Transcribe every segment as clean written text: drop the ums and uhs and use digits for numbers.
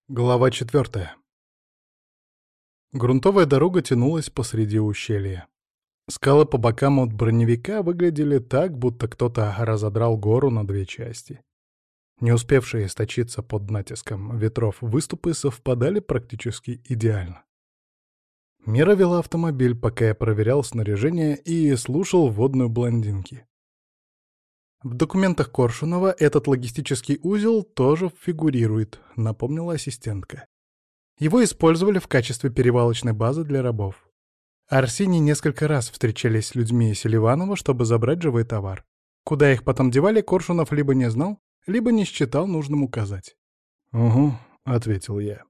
Глава 4. Грунтовая дорога тянулась посреди ущелья. Скалы по бокам от броневика выглядели так, будто кто-то разодрал гору на две части. Не успевшие источиться под натиском ветров выступы совпадали практически идеально. Мира вела автомобиль, пока я проверял снаряжение и слушал водную блондинки. В документах Коршунова этот логистический узел тоже фигурирует, напомнила ассистентка. Его использовали в качестве перевалочной базы для рабов. Арсений несколько раз встречались с людьми Селиванова, чтобы забрать живой товар. Куда их потом девали, Коршунов либо не знал, либо не считал нужным указать. «Угу», — ответил я.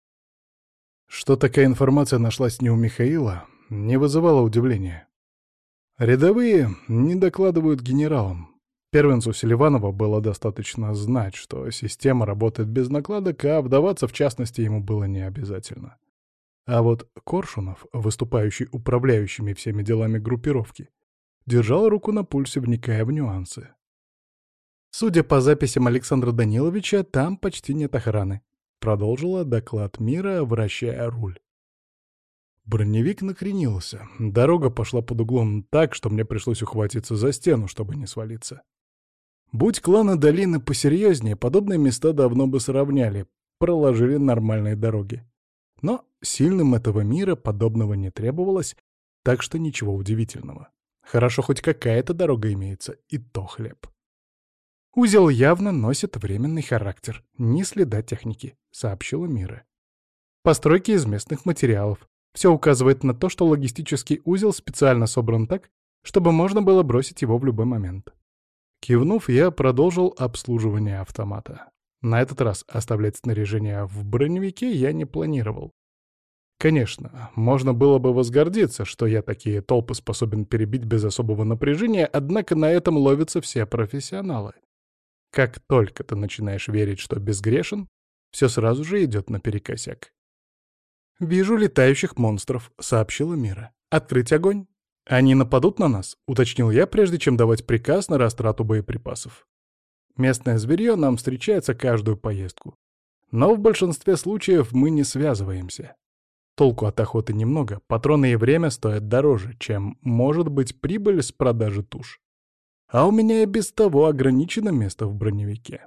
Что такая информация нашлась не у Михаила, не вызывало удивления. Рядовые не докладывают генералам. Первенцу Селиванова было достаточно знать, что система работает без накладок, а вдаваться в частности ему было не обязательно. А вот Коршунов, выступающий управляющими всеми делами группировки, держал руку на пульсе, вникая в нюансы. «Судя по записям Александра Даниловича, там почти нет охраны», — продолжила доклад Мира, вращая руль. Броневик накренился. Дорога пошла под углом так, что мне пришлось ухватиться за стену, чтобы не свалиться. Будь кланы долины посерьезнее, подобные места давно бы сравняли, проложили нормальные дороги. Но сильным этого мира подобного не требовалось, так что ничего удивительного. Хорошо, хоть какая-то дорога имеется, и то хлеб. «Узел явно носит временный характер, ни следа техники», — сообщила Мира. «Постройки из местных материалов. Все указывает на то, что логистический узел специально собран так, чтобы можно было бросить его в любой момент». Кивнув, я продолжил обслуживание автомата. На этот раз оставлять снаряжение в броневике я не планировал. Конечно, можно было бы возгордиться, что я такие толпы способен перебить без особого напряжения, однако на этом ловятся все профессионалы. Как только ты начинаешь верить, что безгрешен, все сразу же идет наперекосяк. «Вижу летающих монстров», — сообщила Мира. «Открыть огонь?» «Они нападут на нас?» — уточнил я, прежде чем давать приказ на растрату боеприпасов. Местное зверье нам встречается каждую поездку. Но в большинстве случаев мы не связываемся. Толку от охоты немного, патроны и время стоят дороже, чем может быть прибыль с продажи туш. А у меня и без того ограничено место в броневике.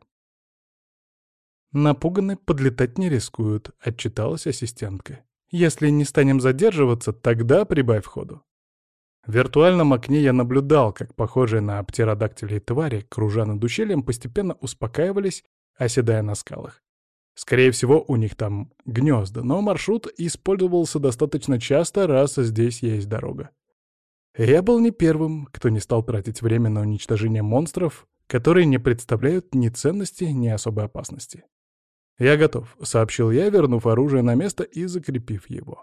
«Напуганы, подлетать не рискуют», — отчиталась ассистентка. «Если не станем задерживаться, тогда прибавь ходу». В виртуальном окне я наблюдал, как похожие на птеродактилей твари, кружа над ущельем, постепенно успокаивались, оседая на скалах. Скорее всего, у них там гнезда, но маршрут использовался достаточно часто, раз здесь есть дорога. Я был не первым, кто не стал тратить время на уничтожение монстров, которые не представляют ни ценности, ни особой опасности. «Я готов», — сообщил я, вернув оружие на место и закрепив его.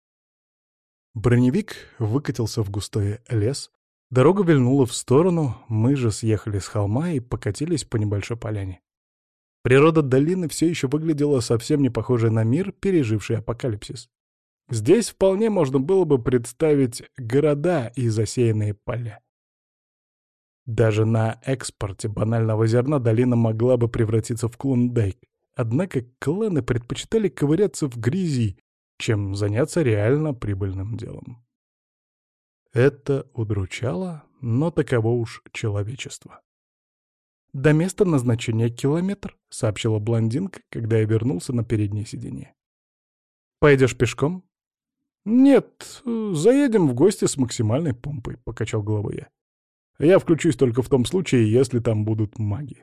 Броневик выкатился в густой лес, дорога вильнула в сторону, мы же съехали с холма и покатились по небольшой поляне. Природа долины все еще выглядела совсем не похожей на мир, переживший апокалипсис. Здесь вполне можно было бы представить города и засеянные поля. Даже на экспорте банального зерна долина могла бы превратиться в Клондайк, однако кланы предпочитали ковыряться в грязи, чем заняться реально прибыльным делом. Это удручало, но таково уж человечество. «До места назначения километр», — сообщила блондинка, когда я вернулся на переднее сиденье. «Пойдешь пешком?» «Нет, заедем в гости с максимальной помпой», — покачал головой я. «Я включусь только в том случае, если там будут маги».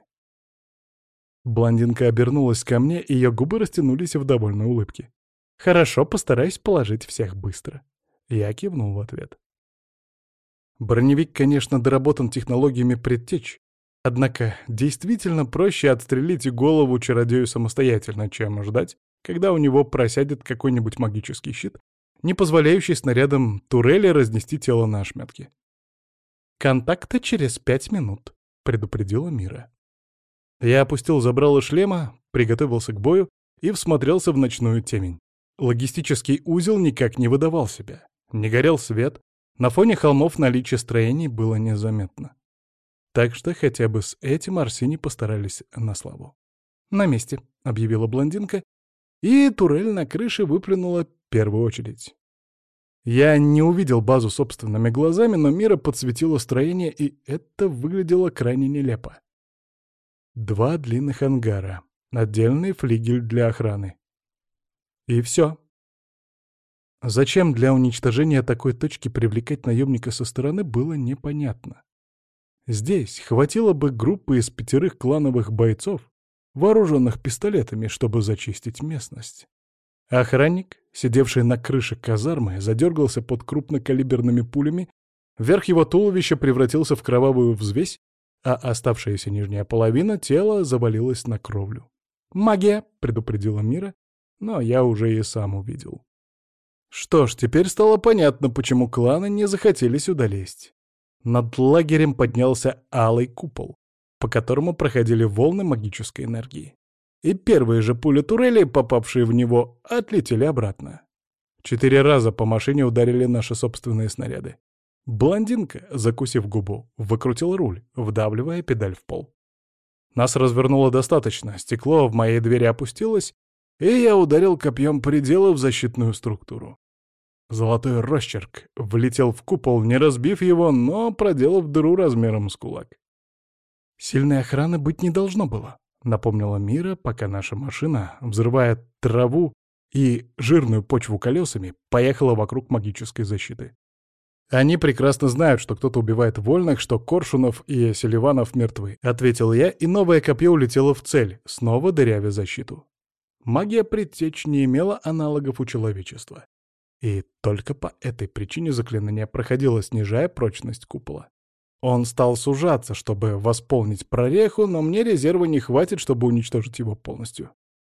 Блондинка обернулась ко мне, и ее губы растянулись в довольной улыбке. «Хорошо, постараюсь положить всех быстро». Я кивнул в ответ. Броневик, конечно, доработан технологиями предтеч, однако действительно проще отстрелить голову чародею самостоятельно, чем ждать, когда у него просядет какой-нибудь магический щит, не позволяющий снарядам турели разнести тело на ошметки. «Контакты через 5 минут», — предупредила Мира. Я опустил забрало шлема, приготовился к бою и всмотрелся в ночную темень. Логистический узел никак не выдавал себя. Не горел свет, на фоне холмов наличие строений было незаметно. Так что хотя бы с этим Арсений постарались на славу. «На месте», — объявила блондинка, и турель на крыше выплюнула первую очередь. Я не увидел базу собственными глазами, но Мира подсветила строение, и это выглядело крайне нелепо. 2 длинных ангара, отдельный флигель для охраны. И все. Зачем для уничтожения такой точки привлекать наемника со стороны, было непонятно. Здесь хватило бы группы из 5 клановых бойцов, вооруженных пистолетами, чтобы зачистить местность. Охранник, сидевший на крыше казармы, задергался под крупнокалиберными пулями, верх его туловища превратился в кровавую взвесь, а оставшаяся нижняя половина тела завалилась на кровлю. «Магия!» — предупредила Мира, но я уже и сам увидел. Что ж, теперь стало понятно, почему кланы не захотели сюда лезть. Над лагерем поднялся алый купол, по которому проходили волны магической энергии. И первые же пули турели, попавшие в него, отлетели обратно. 4 раза по машине ударили наши собственные снаряды. Блондинка, закусив губу, выкрутила руль, вдавливая педаль в пол. Нас развернуло достаточно, стекло в моей двери опустилось, и я ударил копьем предела в защитную структуру. Золотой росчерк влетел в купол, не разбив его, но проделав дыру размером с кулак. «Сильной охраны быть не должно было», — напомнила Мира, пока наша машина, взрывая траву и жирную почву колесами, поехала вокруг магической защиты. «Они прекрасно знают, что кто-то убивает вольных, что Коршунов и Селиванов мертвы», — ответил я, и новое копье улетело в цель, снова дырявя защиту. Магия предтеч не имела аналогов у человечества. И только по этой причине заклинание проходило, снижая прочность купола. Он стал сужаться, чтобы восполнить прореху, но мне резерва не хватит, чтобы уничтожить его полностью.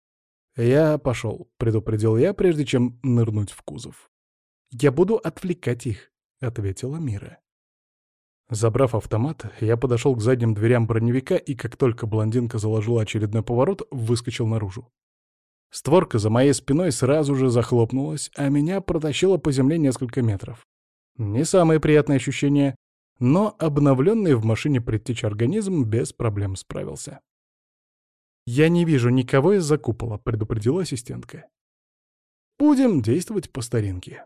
«Я пошел», — предупредил я, прежде чем нырнуть в кузов. «Я буду отвлекать их», — ответила Мира. Забрав автомат, я подошел к задним дверям броневика и, как только блондинка заложила очередной поворот, выскочил наружу. Створка за моей спиной сразу же захлопнулась, а меня протащило по земле несколько метров. Не самые приятные ощущения, но обновленный в машине предтечь организм без проблем справился. «Я не вижу никого из-за купола», — предупредила ассистентка. «Будем действовать по старинке».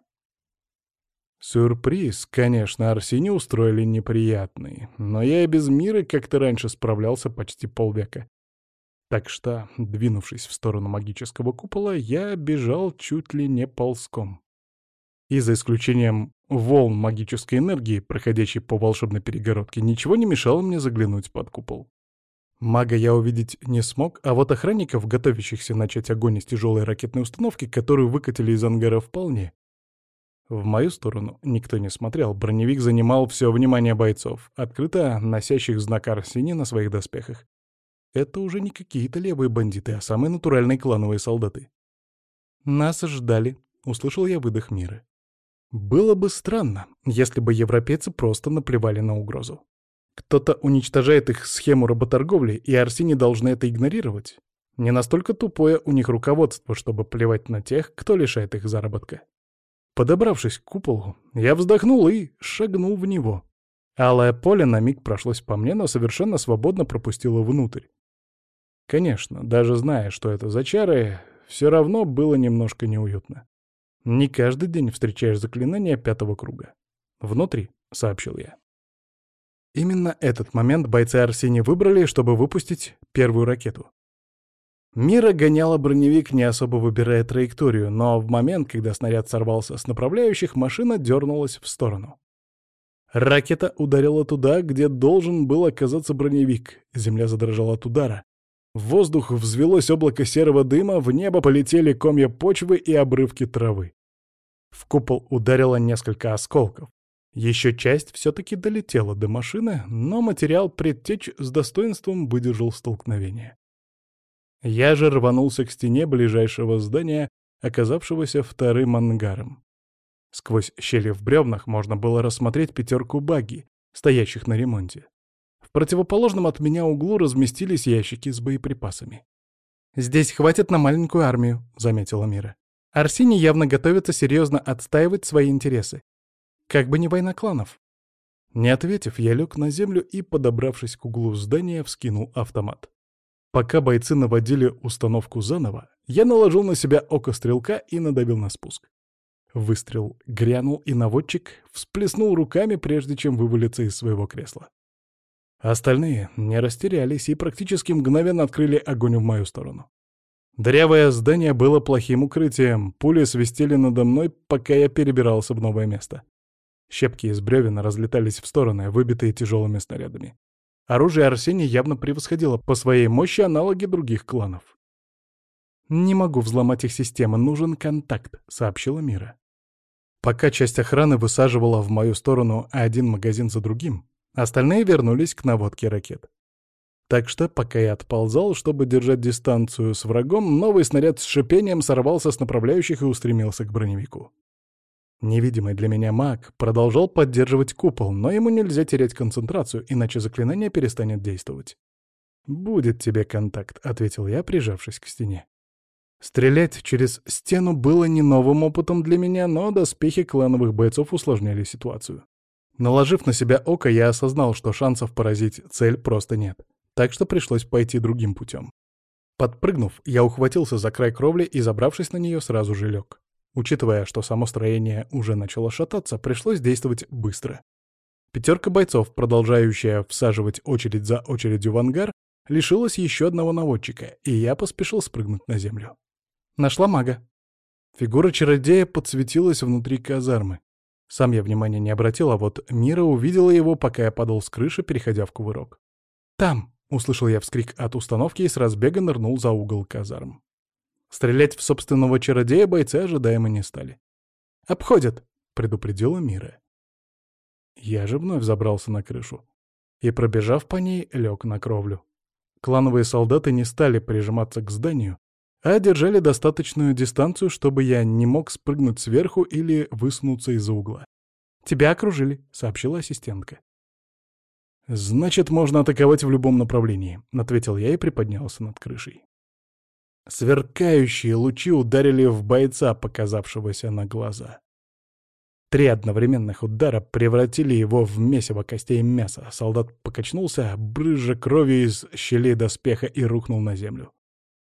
Сюрприз, конечно, Арсене устроили неприятный, но я и без Миры как-то раньше справлялся почти полвека. Так что, двинувшись в сторону магического купола, я бежал чуть ли не ползком. И за исключением волн магической энергии, проходящей по волшебной перегородке, ничего не мешало мне заглянуть под купол. Мага я увидеть не смог, а вот охранников, готовящихся начать огонь из тяжелой ракетной установки, которую выкатили из ангара, вполне. В мою сторону никто не смотрел, броневик занимал все внимание бойцов, открыто носящих знак Арсени на своих доспехах. Это уже не какие-то левые бандиты, а самые натуральные клановые солдаты. «Нас ждали», — услышал я выдох Миры. Было бы странно, если бы европейцы просто наплевали на угрозу. Кто-то уничтожает их схему работорговли, и Арсений должны это игнорировать. Не настолько тупое у них руководство, чтобы плевать на тех, кто лишает их заработка. Подобравшись к куполу, я вздохнул и шагнул в него. Алое поле на миг прошлось по мне, но совершенно свободно пропустило внутрь. Конечно, даже зная, что это за чары, все равно было немножко неуютно. Не каждый день встречаешь заклинания 5-го круга. «Внутри», — сообщил я. Именно этот момент бойцы Арсени выбрали, чтобы выпустить первую ракету. Мира гоняла броневик, не особо выбирая траекторию, но в момент, когда снаряд сорвался с направляющих, машина дернулась в сторону. Ракета ударила туда, где должен был оказаться броневик. Земля задрожала от удара. В воздух взвелось облако серого дыма, в небо полетели комья почвы и обрывки травы. В купол ударило несколько осколков. Еще часть все-таки долетела до машины, но материал предтеч с достоинством выдержал столкновение. Я же рванулся к стене ближайшего здания, оказавшегося вторым ангаром. Сквозь щели в бревнах можно было рассмотреть 5 багги, стоящих на ремонте. В противоположном от меня углу разместились ящики с боеприпасами. «Здесь хватит на маленькую армию», — заметила Мира. «Арсений явно готовится серьезно отстаивать свои интересы. Как бы не война кланов». Не ответив, я лег на землю и, подобравшись к углу здания, вскинул автомат. Пока бойцы наводили установку заново, я наложил на себя око стрелка и надавил на спуск. Выстрел грянул, и наводчик всплеснул руками, прежде чем вывалиться из своего кресла. Остальные не растерялись и практически мгновенно открыли огонь в мою сторону. Дырявое здание было плохим укрытием, пули свистели надо мной, пока я перебирался в новое место. Щепки из бревен разлетались в стороны, выбитые тяжелыми снарядами. Оружие Арсения явно превосходило по своей мощи аналоги других кланов. «Не могу взломать их системы, нужен контакт», — сообщила Мира. Пока часть охраны высаживала в мою сторону один магазин за другим, остальные вернулись к наводке ракет. Так что, пока я отползал, чтобы держать дистанцию с врагом, новый снаряд с шипением сорвался с направляющих и устремился к броневику. Невидимый для меня маг продолжал поддерживать купол, но ему нельзя терять концентрацию, иначе заклинание перестанет действовать. «Будет тебе контакт», — ответил я, прижавшись к стене. Стрелять через стену было не новым опытом для меня, но доспехи клановых бойцов усложняли ситуацию. Наложив на себя око, я осознал, что шансов поразить цель просто нет, так что пришлось пойти другим путем. Подпрыгнув, я ухватился за край кровли и, забравшись на нее, сразу же лег. Учитывая, что само строение уже начало шататься, пришлось действовать быстро. Пятерка бойцов, продолжающая всаживать очередь за очередью в ангар, лишилась еще одного наводчика, и я поспешил спрыгнуть на землю. Нашла мага. Фигура чародея подсветилась внутри казармы. Сам я внимания не обратил, а вот Мира увидела его, пока я падал с крыши, переходя в кувырок. «Там!» — услышал я вскрик от установки и с разбега нырнул за угол казарм. Стрелять в собственного чародея бойцы ожидаемо не стали. «Обходят!» — предупредила Мира. Я же вновь забрался на крышу и, пробежав по ней, лег на кровлю. Клановые солдаты не стали прижиматься к зданию, а держали достаточную дистанцию, чтобы я не мог спрыгнуть сверху или высунуться из-за угла. «Тебя окружили», — сообщила ассистентка. «Значит, можно атаковать в любом направлении», — ответил я и приподнялся над крышей. Сверкающие лучи ударили в бойца, показавшегося на глаза. 3 одновременных удара превратили его в месиво костей и мяса. Солдат покачнулся, брызжа кровью из щелей доспеха, и рухнул на землю.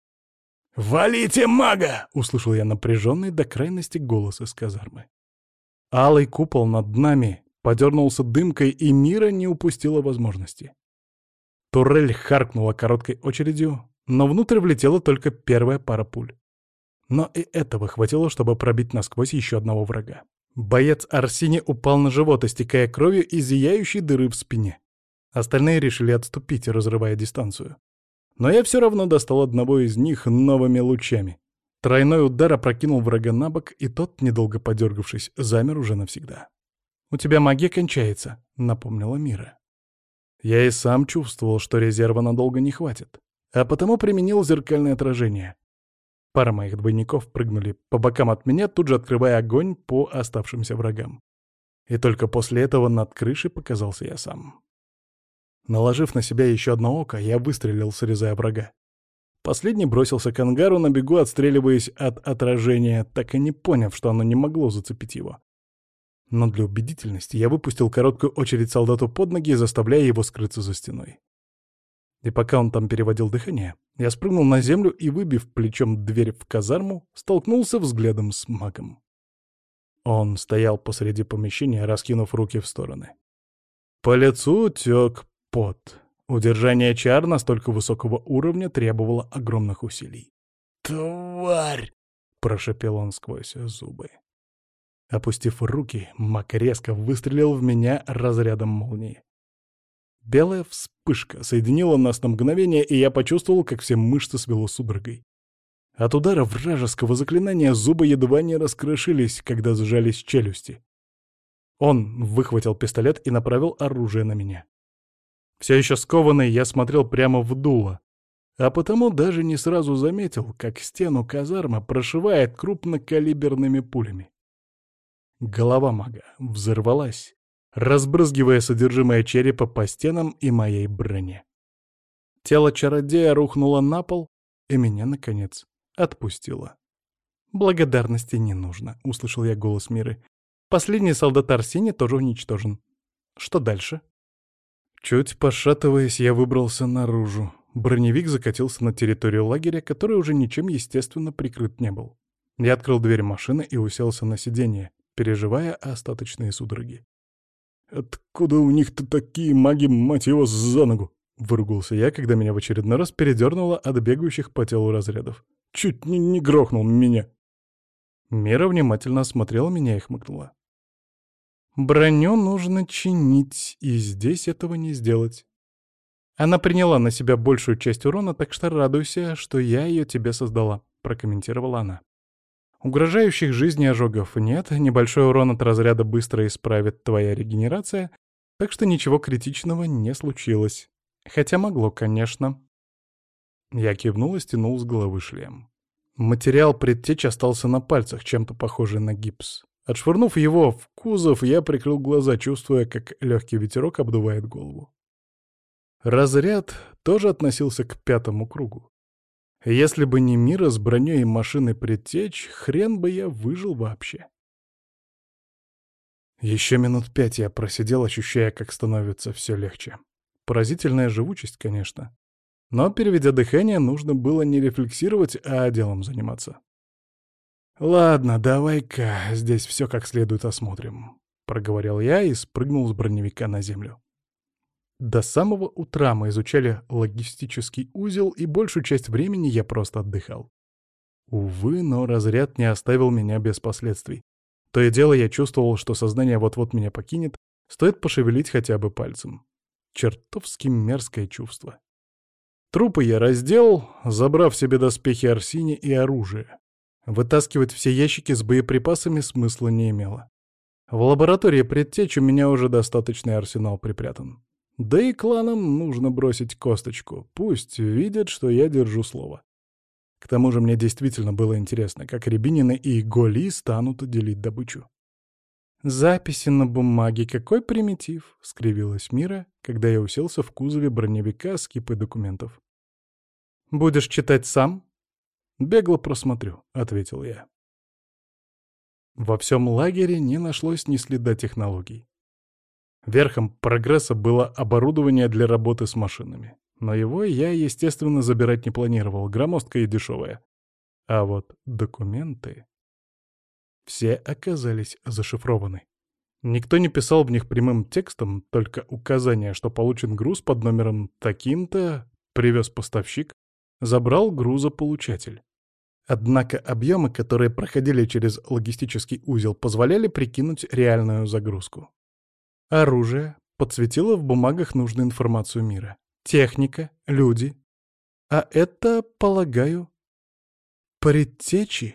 «Валите мага!» — услышал я напряженный до крайности голос из казармы. Алый купол над нами подернулся дымкой, и Мира не упустила возможности. Турель харкнула короткой очередью, но внутрь влетела только первая пара пуль. Но и этого хватило, чтобы пробить насквозь еще одного врага. Боец Арсини упал на живот, истекая кровью из зияющей дыры в спине. Остальные решили отступить, разрывая дистанцию. Но я все равно достал одного из них новыми лучами. Тройной удар опрокинул врага на бок, и тот, недолго подергавшись, замер уже навсегда. «У тебя магия кончается», — напомнила Мира. Я и сам чувствовал, что резерва надолго не хватит, а потому применил зеркальное отражение. Пара моих двойников прыгнули по бокам от меня, тут же открывая огонь по оставшимся врагам. И только после этого над крышей показался я сам. Наложив на себя еще одно око, я выстрелил, срезая врага. Последний бросился к ангару, на бегу отстреливаясь от отражения, так и не поняв, что оно не могло зацепить его. Но для убедительности я выпустил короткую очередь солдату под ноги, заставляя его скрыться за стеной. И пока он там переводил дыхание, я спрыгнул на землю и, выбив плечом дверь в казарму, столкнулся взглядом с магом. Он стоял посреди помещения, раскинув руки в стороны. По лицу тек пот. Удержание чар настолько высокого уровня требовало огромных усилий. «Тварь!» — прошепел он сквозь зубы. Опустив руки, маг резко выстрелил в меня разрядом молнии. Белая вспышка соединила нас на мгновение, и я почувствовал, как все мышцы свело судорогой. От удара вражеского заклинания зубы едва не раскрошились, когда сжались челюсти. Он выхватил пистолет и направил оружие на меня. Все еще скованный, я смотрел прямо в дуло, а потому даже не сразу заметил, как стену казармы прошивает крупнокалиберными пулями. Голова мага взорвалась, разбрызгивая содержимое черепа по стенам и моей броне. Тело чародея рухнуло на пол, и меня, наконец, отпустило. «Благодарности не нужно», — услышал я голос Миры. «Последний солдат Арсения тоже уничтожен. Что дальше?» Чуть пошатываясь, я выбрался наружу. броневик закатился на территорию лагеря, который уже ничем, естественно, прикрыт не был. Я открыл дверь машины и уселся на сиденье, переживая остаточные судороги. «Откуда у них-то такие маги, мать его, за ногу?» — выругался я, когда меня в очередной раз передернуло от бегающих по телу разрядов. «Чуть не грохнул меня!» Мира внимательно осмотрела меня и хмыкнула. «Броню нужно чинить, и здесь этого не сделать. Она приняла на себя большую часть урона, так что радуйся, что я ее тебе создала», — прокомментировала она. «Угрожающих жизни ожогов нет, небольшой урон от разряда быстро исправит твоя регенерация, так что ничего критичного не случилось. Хотя могло, конечно». Я кивнул и стянул с головы шлем. Материал предтеч остался на пальцах, чем-то похожий на гипс. Отшвырнув его в кузов, я прикрыл глаза, чувствуя, как легкий ветерок обдувает голову. Разряд тоже относился к 5-му кругу. Если бы не Мира с броней и машиной предтеч, хрен бы я выжил вообще. Еще минут 5 я просидел, ощущая, как становится все легче. Поразительная живучесть, конечно. Но, переведя дыхание, нужно было не рефлексировать, а делом заниматься. «Ладно, давай-ка здесь все как следует осмотрим», — проговорил я и спрыгнул с броневика на землю. До самого утра мы изучали логистический узел, и большую часть времени я просто отдыхал. Увы, но разряд не оставил меня без последствий. То и дело я чувствовал, что сознание вот-вот меня покинет, стоит пошевелить хотя бы пальцем. Чертовски мерзкое чувство. Трупы я раздел, забрав себе доспехи Арсини и оружие. Вытаскивать все ящики с боеприпасами смысла не имело. В лаборатории предтеч у меня уже достаточный арсенал припрятан. Да и кланам нужно бросить косточку. Пусть видят, что я держу слово. К тому же мне действительно было интересно, как Рябинины и Голи станут делить добычу. «Записи на бумаге, какой примитив!» — скривилась Мира, когда я уселся в кузове броневика с кипой документов. «Будешь читать сам?» «Бегло просмотрю», — ответил я. Во всем лагере не нашлось ни следа технологий. Верхом прогресса было оборудование для работы с машинами. Но его я, естественно, забирать не планировал, громоздкое и дешевое. А вот документы... Все оказались зашифрованы. Никто не писал в них прямым текстом, только указание, что получен груз под номером таким-то, привез поставщик, забрал грузополучатель. Однако объемы, которые проходили через логистический узел, позволяли прикинуть реальную загрузку. Оружие подсветило в бумагах нужную информацию Мира. Техника, люди. А это, полагаю, предтечи.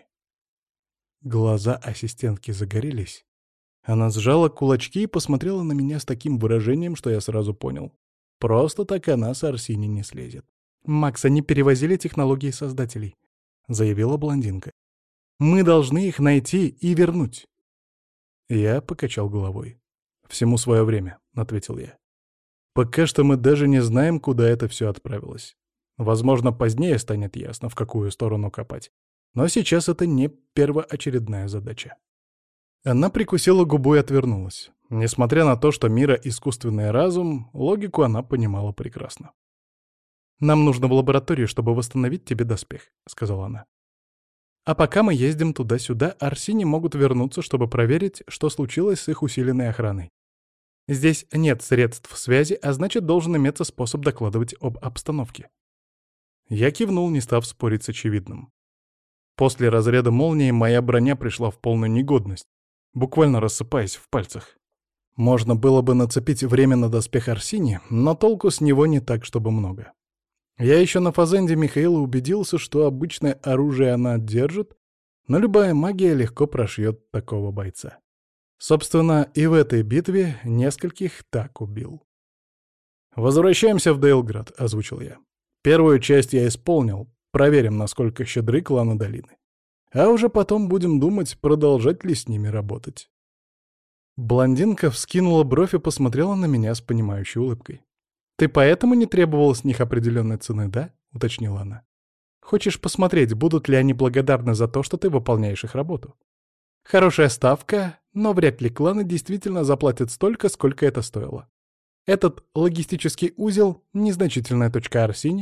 Глаза ассистентки загорелись. Она сжала кулачки и посмотрела на меня с таким выражением, что я сразу понял. Просто так она с Арсини не слезет. «Макс, они перевозили технологии создателей», — заявила блондинка. «Мы должны их найти и вернуть». Я покачал головой. «Всему свое время», — ответил я. «Пока что мы даже не знаем, куда это все отправилось. Возможно, позднее станет ясно, в какую сторону копать. Но сейчас это не первоочередная задача». Она прикусила губу и отвернулась. Несмотря на то, что Мира — искусственный разум, логику она понимала прекрасно. «Нам нужно в лабораторию, чтобы восстановить тебе доспех», — сказала она. «А пока мы ездим туда-сюда, Арсини могут вернуться, чтобы проверить, что случилось с их усиленной охраной. Здесь нет средств связи, а значит, должен иметься способ докладывать об обстановке». Я кивнул, не став спорить с очевидным. После разряда молнии моя броня пришла в полную негодность, буквально рассыпаясь в пальцах. Можно было бы нацепить временно доспех Арсини, но толку с него не так, чтобы много. Я еще на фазенде Михаила убедился, что обычное оружие она держит, но любая магия легко прошьет такого бойца. Собственно, и в этой битве нескольких так убил. «Возвращаемся в Дейлград», — озвучил я. «Первую часть я исполнил, проверим, насколько щедры кланы долины. А уже потом будем думать, продолжать ли с ними работать». Блондинка вскинула бровь и посмотрела на меня с понимающей улыбкой. «Ты поэтому не требовал с них определенной цены, да?» — уточнила она. «Хочешь посмотреть, будут ли они благодарны за то, что ты выполняешь их работу? Хорошая ставка, но вряд ли кланы действительно заплатят столько, сколько это стоило. Этот логистический узел — незначительная точка Арсини,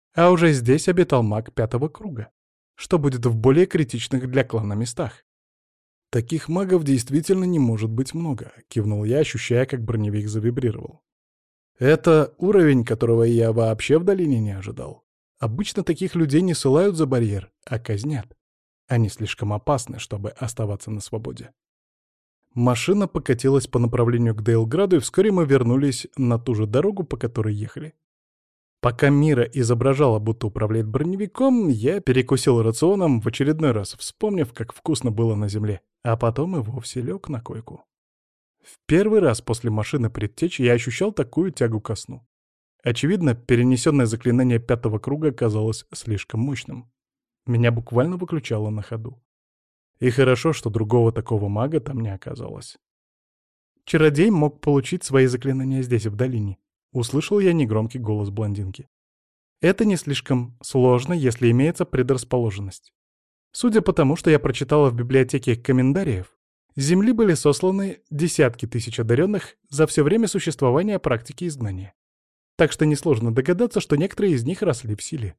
А уже здесь обитал маг 5-го круга, что будет в более критичных для клана местах. «Таких магов действительно не может быть много», — кивнул я, ощущая, как броневик завибрировал. «Это уровень, которого я вообще в долине не ожидал. Обычно таких людей не ссылают за барьер, а казнят. Они слишком опасны, чтобы оставаться на свободе». Машина покатилась по направлению к Дейлграду, и вскоре мы вернулись на ту же дорогу, по которой ехали. Пока Мира изображала, будто управляет броневиком, я перекусил рационом, в очередной раз вспомнив, как вкусно было на земле, а потом и вовсе лег на койку. В первый раз после машины предтечи я ощущал такую тягу ко сну. Очевидно, перенесенное заклинание 5-го круга оказалось слишком мощным. Меня буквально выключало на ходу. И хорошо, что другого такого мага там не оказалось. Чародей мог получить свои заклинания здесь, в долине. Услышал я негромкий голос блондинки. Это не слишком сложно, если имеется предрасположенность. Судя по тому, что я прочитала в библиотеке комментариев, с Земли были сосланы десятки тысяч одаренных за все время существования практики изгнания. Так что несложно догадаться, что некоторые из них росли в силе.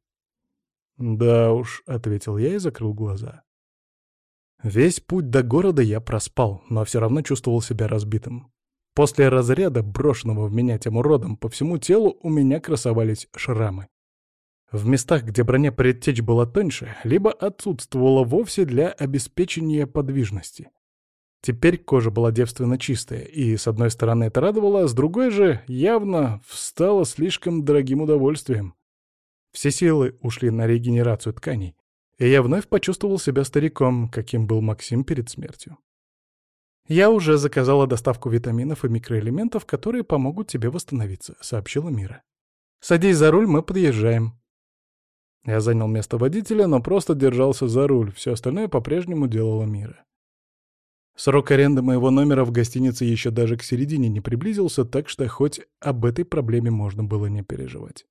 «Да уж», — ответил я и закрыл глаза. Весь путь до города я проспал, но все равно чувствовал себя разбитым. После разряда, брошенного в меня тем уродом, по всему телу у меня красовались шрамы. В местах, где броня предтеч была тоньше, либо отсутствовала вовсе для обеспечения подвижности. Теперь кожа была девственно чистая, и с одной стороны это радовало, а с другой же явно стало слишком дорогим удовольствием. Все силы ушли на регенерацию тканей, и я вновь почувствовал себя стариком, каким был Максим перед смертью. «Я уже заказала доставку витаминов и микроэлементов, которые помогут тебе восстановиться», — сообщила Мира. «Садись за руль, мы подъезжаем». Я занял место водителя, но просто держался за руль, все остальное по-прежнему делала Мира. Срок аренды моего номера в гостинице еще даже к середине не приблизился, так что хоть об этой проблеме можно было не переживать.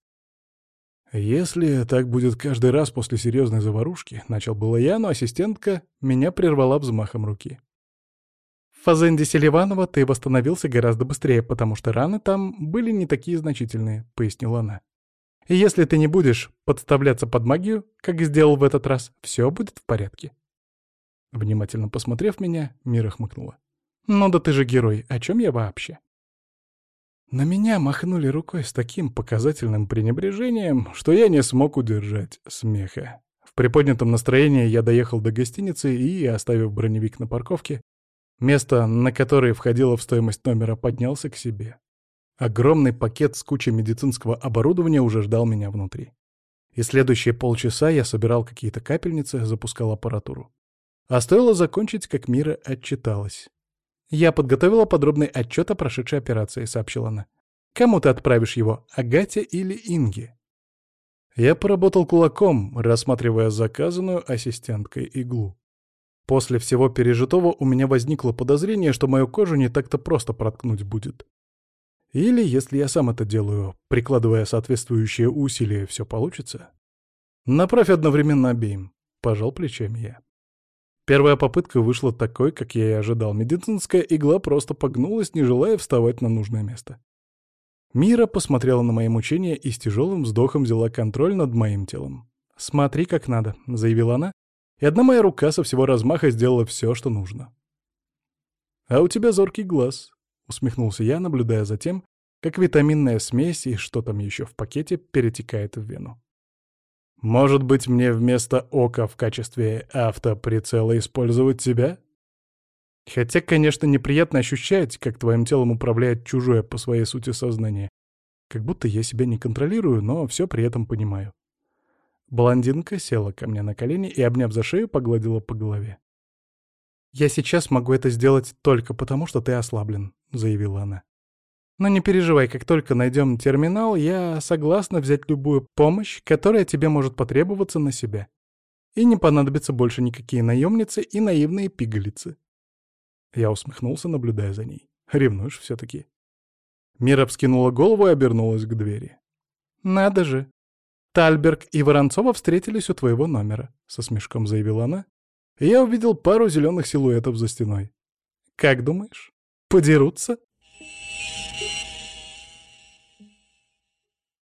«Если так будет каждый раз после серьезной заварушки», — начал было я, но ассистентка меня прервала взмахом руки. «В Фазенде Селиванова ты восстановился гораздо быстрее, потому что раны там были не такие значительные», — пояснила она. «И если ты не будешь подставляться под магию, как сделал в этот раз, все будет в порядке». Внимательно посмотрев меня, Мира хмыкнула. «Ну да ты же герой, о чем я вообще?» На меня махнули рукой с таким показательным пренебрежением, что я не смог удержать смеха. В приподнятом настроении я доехал до гостиницы и, оставив броневик на парковке, место, на которое входило в стоимость номера, поднялся к себе. Огромный пакет с кучей медицинского оборудования уже ждал меня внутри. И следующие полчаса я собирал какие-то капельницы, запускал аппаратуру. А стоило закончить, как Мира отчиталась. «Я подготовила подробный отчет о прошедшей операции», — сообщила она. «Кому ты отправишь его, Агате или Инге?» Я поработал кулаком, рассматривая заказанную ассистенткой иглу. После всего пережитого у меня возникло подозрение, что мою кожу не так-то просто проткнуть будет. Или, если я сам это делаю, прикладывая соответствующие усилия, все получится? Направь одновременно обеим. Пожал плечами я. Первая попытка вышла такой, как я и ожидал. Медицинская игла просто погнулась, не желая вставать на нужное место. Мира посмотрела на мои мучения и с тяжелым вздохом взяла контроль над моим телом. «Смотри, как надо», — заявила она, и одна моя рука со всего размаха сделала все, что нужно. «А у тебя зоркий глаз», — усмехнулся я, наблюдая за тем, как витаминная смесь и что там еще в пакете перетекает в вену. «Может быть, мне вместо ока в качестве автоприцела использовать тебя? Хотя, конечно, неприятно ощущать, как твоим телом управляет чужое по своей сути сознание. Как будто я себя не контролирую, но все при этом понимаю». Блондинка села ко мне на колени и, обняв за шею, погладила по голове. «Я сейчас могу это сделать только потому, что ты ослаблен», — заявила она. «Но не переживай, как только найдем терминал, я согласна взять любую помощь, которая тебе может потребоваться на себя. И не понадобятся больше никакие наемницы и наивные пигалицы». Я усмехнулся, наблюдая за ней. «Ревнуешь все-таки?» Мира вскинула голову и обернулась к двери. «Надо же! Тальберг и Воронцова встретились у твоего номера», — со смешком заявила она. И я увидел пару зеленых силуэтов за стеной. «Как думаешь, подерутся?»